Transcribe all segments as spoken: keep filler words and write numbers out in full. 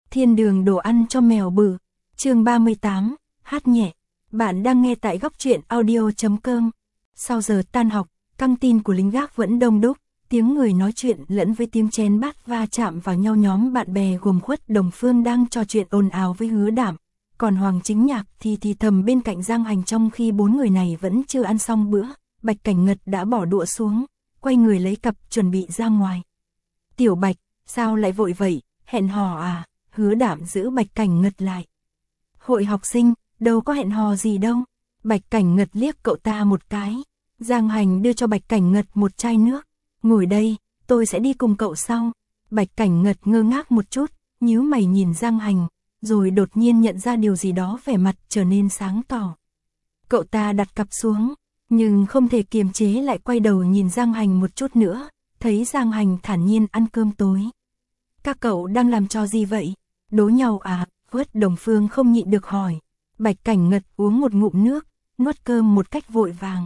Thiên đường đồ ăn cho mèo bự. Chương ba mươi tám, hát nhẹ. Bạn đang nghe tại góc truyện audio chấm com. Sau giờ tan học, căng tin của lính gác vẫn đông đúc, tiếng người nói chuyện lẫn với tiếng chén bát va chạm vào nhau. Nhóm bạn bè gồm Khuất Đồng Phương đang trò chuyện ồn ào với Hứa Đảm, còn Hoàng Chính Nhạc thì thì thầm bên cạnh Giang Hành. Trong khi bốn người này vẫn chưa ăn xong bữa, Bạch Cảnh Ngật đã bỏ đũa xuống, quay người lấy cặp chuẩn bị ra ngoài. Tiểu Bạch, sao lại vội vậy, hẹn hò à? Hứa Đảm giữ Bạch Cảnh Ngật lại. Hội học sinh, đâu có hẹn hò gì đâu. Bạch Cảnh Ngật liếc cậu ta một cái. Giang Hành đưa cho Bạch Cảnh Ngật một chai nước. Ngồi đây, tôi sẽ đi cùng cậu sau. Bạch Cảnh Ngật ngơ ngác một chút, nhíu mày nhìn Giang Hành, rồi đột nhiên nhận ra điều gì đó, vẻ mặt trở nên sáng tỏ. Cậu ta đặt cặp xuống, nhưng không thể kiềm chế lại, quay đầu nhìn Giang Hành một chút nữa, thấy Giang Hành thản nhiên ăn cơm tối. Các cậu đang làm trò gì vậy? Đố nhau à? Khuất Đồng Phương không nhịn được hỏi. Bạch Cảnh Ngật uống một ngụm nước, nuốt cơm một cách vội vàng.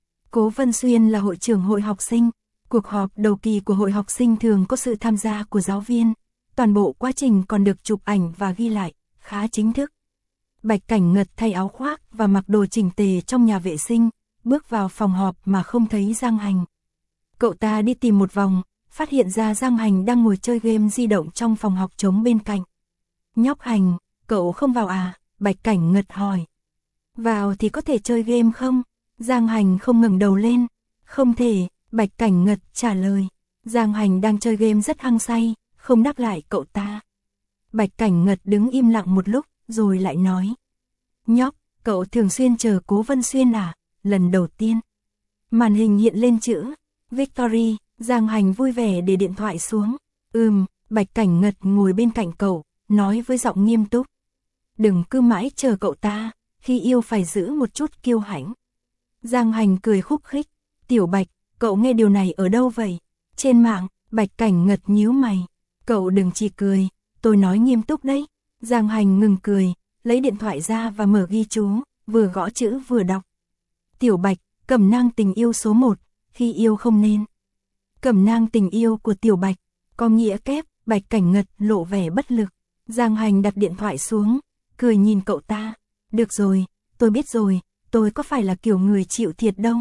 Cố Vân Xuyên là hội trưởng hội học sinh. Cuộc họp đầu kỳ của hội học sinh thường có sự tham gia của giáo viên. Toàn bộ quá trình còn được chụp ảnh và ghi lại, khá chính thức. Bạch Cảnh Ngật thay áo khoác và mặc đồ chỉnh tề trong nhà vệ sinh, bước vào phòng họp mà không thấy Giang Hành. Cậu ta đi tìm một vòng, phát hiện ra Giang Hành đang ngồi chơi game di động trong phòng học trống bên cạnh. Nhóc Hành, cậu không vào à? Bạch Cảnh Ngật hỏi. Vào thì có thể chơi game không? Giang Hành không ngẩng đầu lên. Không thể, Bạch Cảnh Ngật trả lời. Giang Hành đang chơi game rất hăng say, không đáp lại cậu ta. Bạch Cảnh Ngật đứng im lặng một lúc, rồi lại nói. Nhóc, cậu thường xuyên chờ Cố Vân Xuyên à? Lần đầu tiên. Màn hình hiện lên chữ Victory. Giang Hành vui vẻ để điện thoại xuống. Ừm, Bạch Cảnh Ngật ngồi bên cạnh cậu, nói với giọng nghiêm túc. Đừng cứ mãi chờ cậu ta, khi yêu phải giữ một chút kiêu hãnh. Giang Hành cười khúc khích. Tiểu Bạch, cậu nghe điều này ở đâu vậy? Trên mạng. Bạch Cảnh Ngật nhíu mày. Cậu đừng chỉ cười, tôi nói nghiêm túc đấy. Giang Hành ngừng cười, lấy điện thoại ra và mở ghi chú, vừa gõ chữ vừa đọc. Tiểu Bạch, cẩm nang tình yêu số một, khi yêu không nên. Cẩm nang tình yêu của Tiểu Bạch, có nghĩa kép. Bạch Cảnh Ngật lộ vẻ bất lực. Giang Hành đặt điện thoại xuống, cười nhìn cậu ta. Được rồi, tôi biết rồi, tôi có phải là kiểu người chịu thiệt đâu.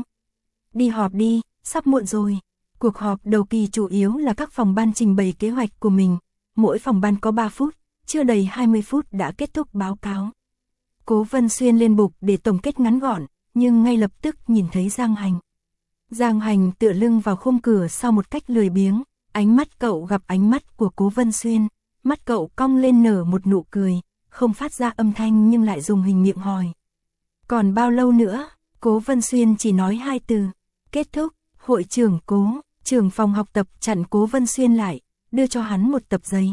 Đi họp đi, sắp muộn rồi. Cuộc họp đầu kỳ chủ yếu là các phòng ban trình bày kế hoạch của mình. Mỗi phòng ban có ba phút, chưa đầy hai mươi phút đã kết thúc báo cáo. Cố Vân Xuyên lên bục để tổng kết ngắn gọn, nhưng ngay lập tức nhìn thấy Giang Hành. Giang Hành tựa lưng vào khung cửa sau một cách lười biếng, ánh mắt cậu gặp ánh mắt của Cố Vân Xuyên, mắt cậu cong lên nở một nụ cười, không phát ra âm thanh nhưng lại dùng hình miệng hỏi. Còn bao lâu nữa? Cố Vân Xuyên chỉ nói hai từ, kết thúc. Hội trưởng Cố, trưởng phòng học tập chặn Cố Vân Xuyên lại, đưa cho hắn một tập giấy.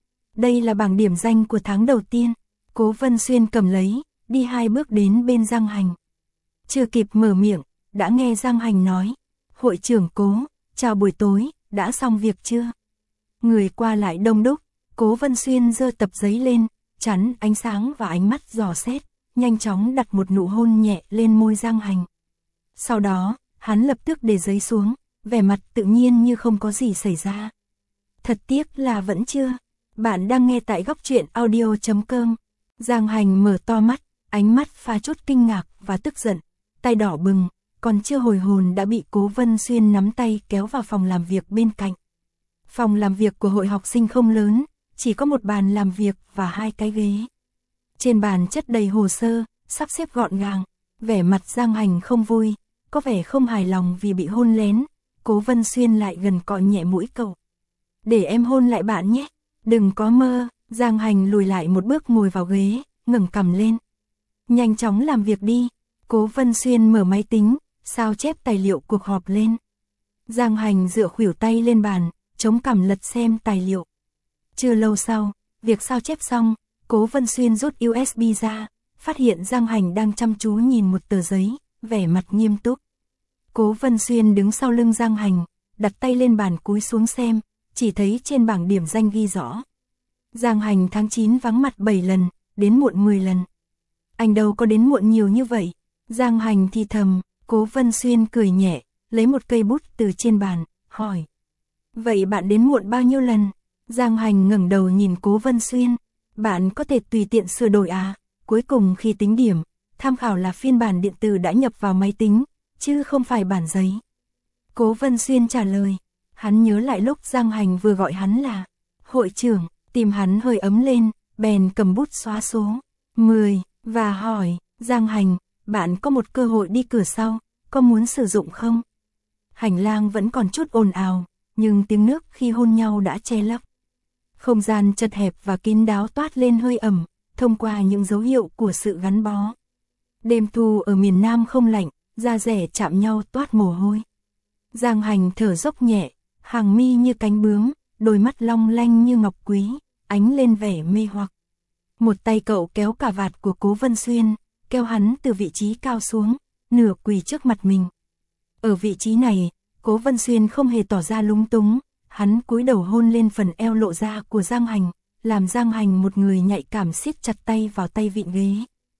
Đây là bảng điểm danh của tháng đầu tiên. Cố Vân Xuyên cầm lấy, đi hai bước đến bên Giang Hành. Chưa kịp mở miệng, đã nghe Giang Hành nói. Hội trưởng Cố, chào buổi tối, đã xong việc chưa? Người qua lại đông đúc, Cố Vân Xuyên giơ tập giấy lên, chắn ánh sáng và ánh mắt dò xét, nhanh chóng đặt một nụ hôn nhẹ lên môi Giang Hành. Sau đó, hắn lập tức để giấy xuống, vẻ mặt tự nhiên như không có gì xảy ra. Thật tiếc là vẫn chưa. Bạn đang nghe tại góc truyện audio chấm com. Giang Hành mở to mắt, ánh mắt pha chút kinh ngạc và tức giận, tay đỏ bừng, còn chưa hồi hồn đã bị Cố Vân Xuyên nắm tay kéo vào phòng làm việc bên cạnh. Phòng làm việc của hội học sinh không lớn, chỉ có một bàn làm việc và hai cái ghế. Trên bàn chất đầy hồ sơ, sắp xếp gọn gàng, vẻ mặt Giang Hành không vui, có vẻ không hài lòng vì bị hôn lén. Cố Vân Xuyên lại gần cọ nhẹ mũi cậu. Để em hôn lại bạn nhé, đừng có mơ. Giang Hành lùi lại một bước ngồi vào ghế, ngẩng cằm lên. Nhanh chóng làm việc đi. Cố Vân Xuyên mở máy tính, sao chép tài liệu cuộc họp lên. Giang Hành dựa khuỷu tay lên bàn, chống cằm lật xem tài liệu. Chưa lâu sau, việc sao chép xong, Cố Vân Xuyên rút u ét bê ra, phát hiện Giang Hành đang chăm chú nhìn một tờ giấy, vẻ mặt nghiêm túc. Cố Vân Xuyên đứng sau lưng Giang Hành, đặt tay lên bàn cúi xuống xem, chỉ thấy trên bảng điểm danh ghi rõ. Giang Hành tháng chín vắng mặt bảy lần, đến muộn mười lần. Anh đâu có đến muộn nhiều như vậy. Giang Hành thì thầm. Cố Vân Xuyên cười nhẹ, lấy một cây bút từ trên bàn, hỏi. Vậy bạn đến muộn bao nhiêu lần? Giang Hành ngẩng đầu nhìn Cố Vân Xuyên, Bạn có thể tùy tiện sửa đổi à? Cuối cùng khi tính điểm, tham khảo là phiên bản điện tử đã nhập vào máy tính, chứ không phải bản giấy. Cố Vân Xuyên trả lời. Hắn nhớ lại lúc Giang Hành vừa gọi hắn là hội trưởng, tim hắn hơi ấm lên, bèn cầm bút xóa số mười và hỏi, Giang Hành, bạn có một cơ hội đi cửa sau, có muốn sử dụng không? Hành lang vẫn còn chút ồn ào, nhưng tiếng nước khi hôn nhau đã che lấp. Không gian chật hẹp và kín đáo toát lên hơi ẩm, thông qua những dấu hiệu của sự gắn bó. Đêm thu ở miền Nam không lạnh, da rẻ chạm nhau toát mồ hôi. Giang Hành thở dốc nhẹ, hàng mi như cánh bướm, đôi mắt long lanh như ngọc quý, ánh lên vẻ mê hoặc. Một tay cậu kéo cà vạt của Cố Vân Xuyên, kéo hắn từ vị trí cao xuống, nửa quỳ trước mặt mình. Ở vị trí này, Cố Vân Xuyên không hề tỏ ra lúng túng, hắn cúi đầu hôn lên phần eo lộ ra của Giang Hành, làm Giang Hành một người nhạy cảm siết chặt tay vào tay vịn ghế.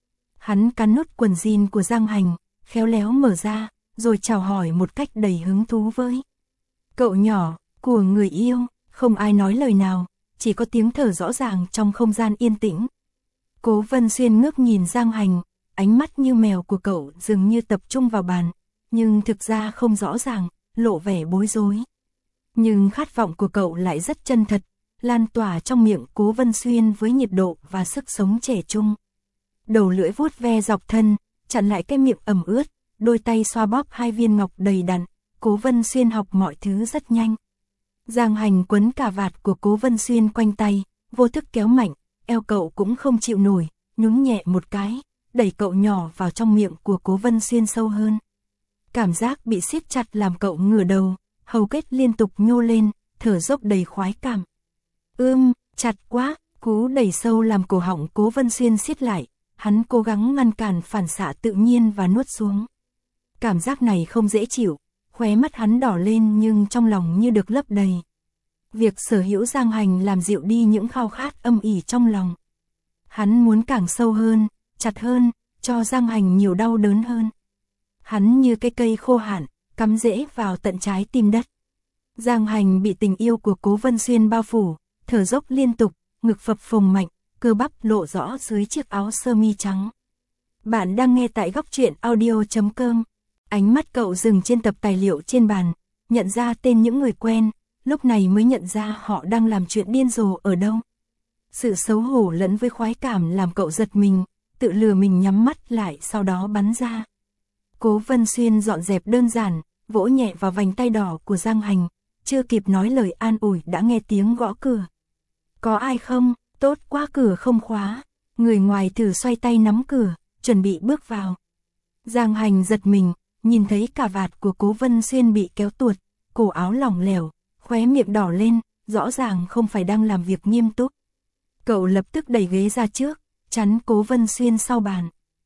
Hắn cắn nút quần jean của Giang Hành, khéo léo mở ra, rồi chào hỏi một cách đầy hứng thú với cậu nhỏ của người yêu. Không ai nói lời nào, chỉ có tiếng thở rõ ràng trong không gian yên tĩnh. Cố Vân Xuyên ngước nhìn Giang Hành, ánh mắt như mèo của cậu dường như tập trung vào bàn, nhưng thực ra không rõ ràng, lộ vẻ bối rối. Nhưng khát vọng của cậu lại rất chân thật, lan tỏa trong miệng Cố Vân Xuyên với nhiệt độ và sức sống trẻ trung. Đầu lưỡi vuốt ve dọc thân, chặn lại cái miệng ẩm ướt, đôi tay xoa bóp hai viên ngọc đầy đặn. Cố Vân Xuyên học mọi thứ rất nhanh. Giang Hành quấn cà vạt của Cố Vân Xuyên quanh tay, vô thức kéo mạnh, eo cậu cũng không chịu nổi, nhún nhẹ một cái, đẩy cậu nhỏ vào trong miệng của Cố Vân Xuyên sâu hơn. Cảm giác bị siết chặt làm cậu ngửa đầu, hầu kết liên tục nhô lên, thở dốc đầy khoái cảm. Ưm, chặt quá, cú đẩy sâu làm cổ họng Cố Vân Xuyên siết lại, hắn cố gắng ngăn cản phản xạ tự nhiên và nuốt xuống. Cảm giác này không dễ chịu, khóe mắt hắn đỏ lên nhưng trong lòng như được lấp đầy. Việc sở hữu Giang Hành làm dịu đi những khao khát âm ỉ trong lòng. Hắn muốn càng sâu hơn, chặt hơn, cho Giang Hành nhiều đau đớn hơn. Hắn như cái cây khô hạn, cắm rễ vào tận trái tim đất. Giang Hành bị tình yêu của Cố Vân Xuyên bao phủ, thở dốc liên tục, ngực phập phồng mạnh, cơ bắp lộ rõ dưới chiếc áo sơ mi trắng. Bạn đang nghe tại góc truyện audio chấm com. Ánh mắt cậu dừng trên tập tài liệu trên bàn, nhận ra tên những người quen, lúc này mới nhận ra họ đang làm chuyện điên rồ ở đâu. Sự xấu hổ lẫn với khoái cảm làm cậu giật mình, tự lừa mình nhắm mắt lại sau đó bắn ra. Cố Vân Xuyên dọn dẹp đơn giản, vỗ nhẹ vào vành tay đỏ của Giang Hành, chưa kịp nói lời an ủi đã nghe tiếng gõ cửa. Có ai không? Tốt quá, cửa không khóa. Người ngoài thử xoay tay nắm cửa, chuẩn bị bước vào. Giang Hành giật mình, nhìn thấy cà vạt của Cố Vân Xuyên bị kéo tuột, cổ áo lỏng lẻo, khóe miệng đỏ lên, rõ ràng không phải đang làm việc nghiêm túc. Cậu lập tức đẩy ghế ra trước, chắn Cố Vân Xuyên sau bàn.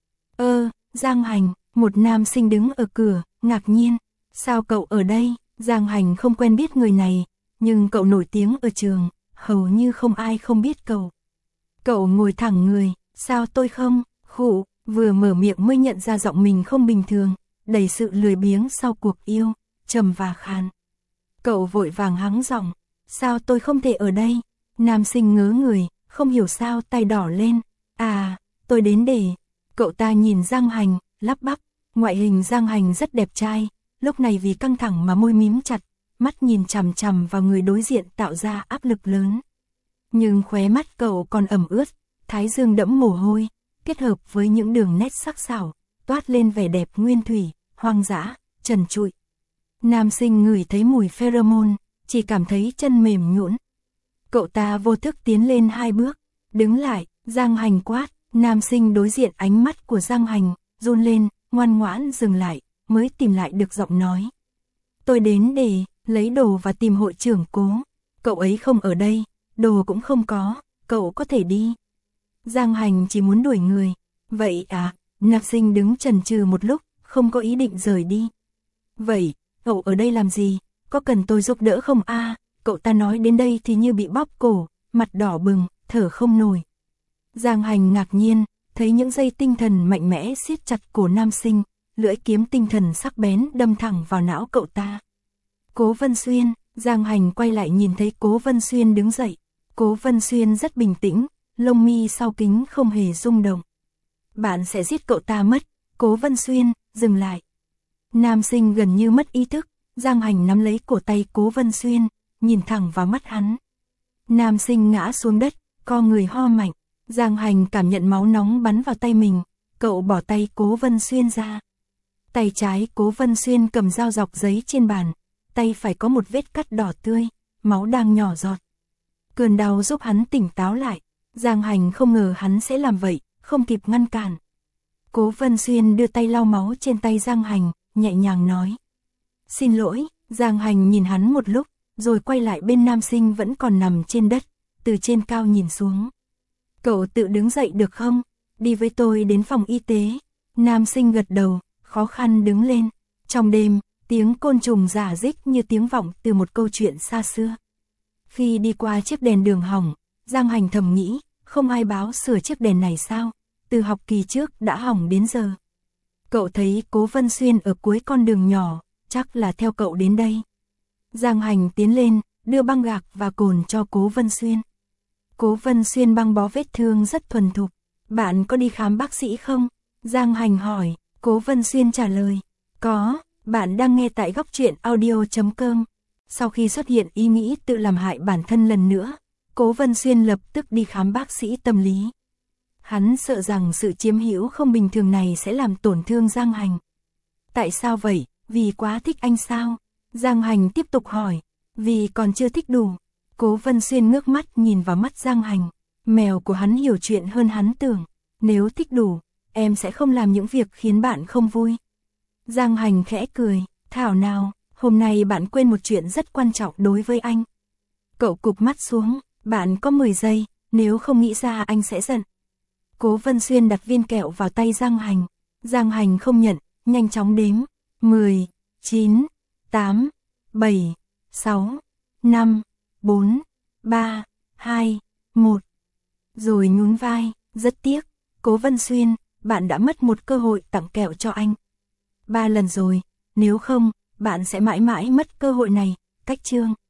Ơ, Giang Hành, một nam sinh đứng ở cửa, ngạc nhiên. Sao cậu ở đây? Giang Hành không quen biết người này, nhưng cậu nổi tiếng ở trường, hầu như không ai không biết cậu. Cậu ngồi thẳng người, sao tôi không? Khụ, vừa mở miệng mới nhận ra giọng mình không bình thường, đầy sự lười biếng sau cuộc yêu, trầm và khàn. Cậu vội vàng hắng giọng, sao tôi không thể ở đây? Nam sinh ngớ người, không hiểu sao tay đỏ lên. À, tôi đến để... Cậu ta nhìn Giang Hành, lắp bắp, ngoại hình Giang Hành rất đẹp trai, lúc này vì căng thẳng mà môi mím chặt, mắt nhìn chằm chằm vào người đối diện tạo ra áp lực lớn. Nhưng khóe mắt cậu còn ẩm ướt, thái dương đẫm mồ hôi, kết hợp với những đường nét sắc sảo, toát lên vẻ đẹp nguyên thủy, hoang dã, trần trụi. Nam sinh ngửi thấy mùi pheromone, chỉ cảm thấy chân mềm nhũn. Cậu ta vô thức tiến lên hai bước, đứng lại, Giang Hành quát, nam sinh đối diện ánh mắt của Giang Hành, run lên, ngoan ngoãn dừng lại, mới tìm lại được giọng nói. Tôi đến để lấy đồ và tìm hội trưởng Cố, cậu ấy không ở đây, đồ cũng không có, cậu có thể đi. Giang Hành chỉ muốn đuổi người. Vậy à? Nam sinh đứng chần chừ một lúc, không có ý định rời đi. Vậy, cậu ở đây làm gì? Có cần tôi giúp đỡ không a? À, cậu ta nói đến đây thì như bị bóp cổ, mặt đỏ bừng, thở không nổi. Giang Hành ngạc nhiên, thấy những dây tinh thần mạnh mẽ siết chặt cổ nam sinh, lưỡi kiếm tinh thần sắc bén đâm thẳng vào não cậu ta. Cố Vân Xuyên, Giang Hành quay lại nhìn thấy Cố Vân Xuyên đứng dậy. Cố Vân Xuyên rất bình tĩnh, lông mi sau kính không hề rung động. Bạn sẽ giết cậu ta mất. Cố Vân Xuyên, dừng lại. Nam sinh gần như mất ý thức, Giang Hành nắm lấy cổ tay Cố Vân Xuyên, nhìn thẳng vào mắt hắn. Nam sinh ngã xuống đất, co người ho mạnh. Giang Hành cảm nhận máu nóng bắn vào tay mình, cậu bỏ tay Cố Vân Xuyên ra. Tay trái Cố Vân Xuyên cầm dao dọc giấy trên bàn, tay phải có một vết cắt đỏ tươi, máu đang nhỏ giọt. Cơn đau giúp hắn tỉnh táo lại, Giang Hành không ngờ hắn sẽ làm vậy, không kịp ngăn cản. Cố Vân Xuyên đưa tay lau máu trên tay Giang Hành, nhẹ nhàng nói. Xin lỗi, Giang Hành nhìn hắn một lúc, rồi quay lại bên nam sinh vẫn còn nằm trên đất, từ trên cao nhìn xuống. Cậu tự đứng dậy được không? Đi với tôi đến phòng y tế. Nam sinh gật đầu, khó khăn đứng lên. Trong đêm, tiếng côn trùng rả rích như tiếng vọng từ một câu chuyện xa xưa. Khi đi qua chiếc đèn đường hỏng, Giang Hành thầm nghĩ, không ai báo sửa chiếc đèn này sao? Từ học kỳ trước đã hỏng đến giờ. Cậu thấy Cố Vân Xuyên ở cuối con đường nhỏ, chắc là theo cậu đến đây. Giang Hành tiến lên, đưa băng gạc và cồn cho Cố Vân Xuyên. Cố Vân Xuyên băng bó vết thương rất thuần thục. Bạn có đi khám bác sĩ không? Giang Hành hỏi. Cố Vân Xuyên trả lời. Có, bạn đang nghe tại góc truyện audio chấm com. Sau khi xuất hiện ý nghĩ tự làm hại bản thân lần nữa, Cố Vân Xuyên lập tức đi khám bác sĩ tâm lý. Hắn sợ rằng sự chiếm hữu không bình thường này sẽ làm tổn thương Giang Hành. Tại sao vậy? Vì quá thích anh sao? Giang Hành tiếp tục hỏi. Vì còn chưa thích đủ. Cố Vân Xuyên ngước mắt nhìn vào mắt Giang Hành. Mèo của hắn hiểu chuyện hơn hắn tưởng. Nếu thích đủ, em sẽ không làm những việc khiến bạn không vui. Giang Hành khẽ cười. Thảo nào, hôm nay bạn quên một chuyện rất quan trọng đối với anh. Cậu cụp mắt xuống. Bạn có mười giây, nếu không nghĩ ra anh sẽ giận. Cố Vân Xuyên đặt viên kẹo vào tay Giang Hành. Giang Hành không nhận, nhanh chóng đếm. mười, chín, tám, bảy, sáu, năm, bốn, ba, hai, một. Rồi nhún vai, rất tiếc. Cố Vân Xuyên, bạn đã mất một cơ hội tặng kẹo cho anh. Ba lần rồi, nếu không, bạn sẽ mãi mãi mất cơ hội này. Cách chương.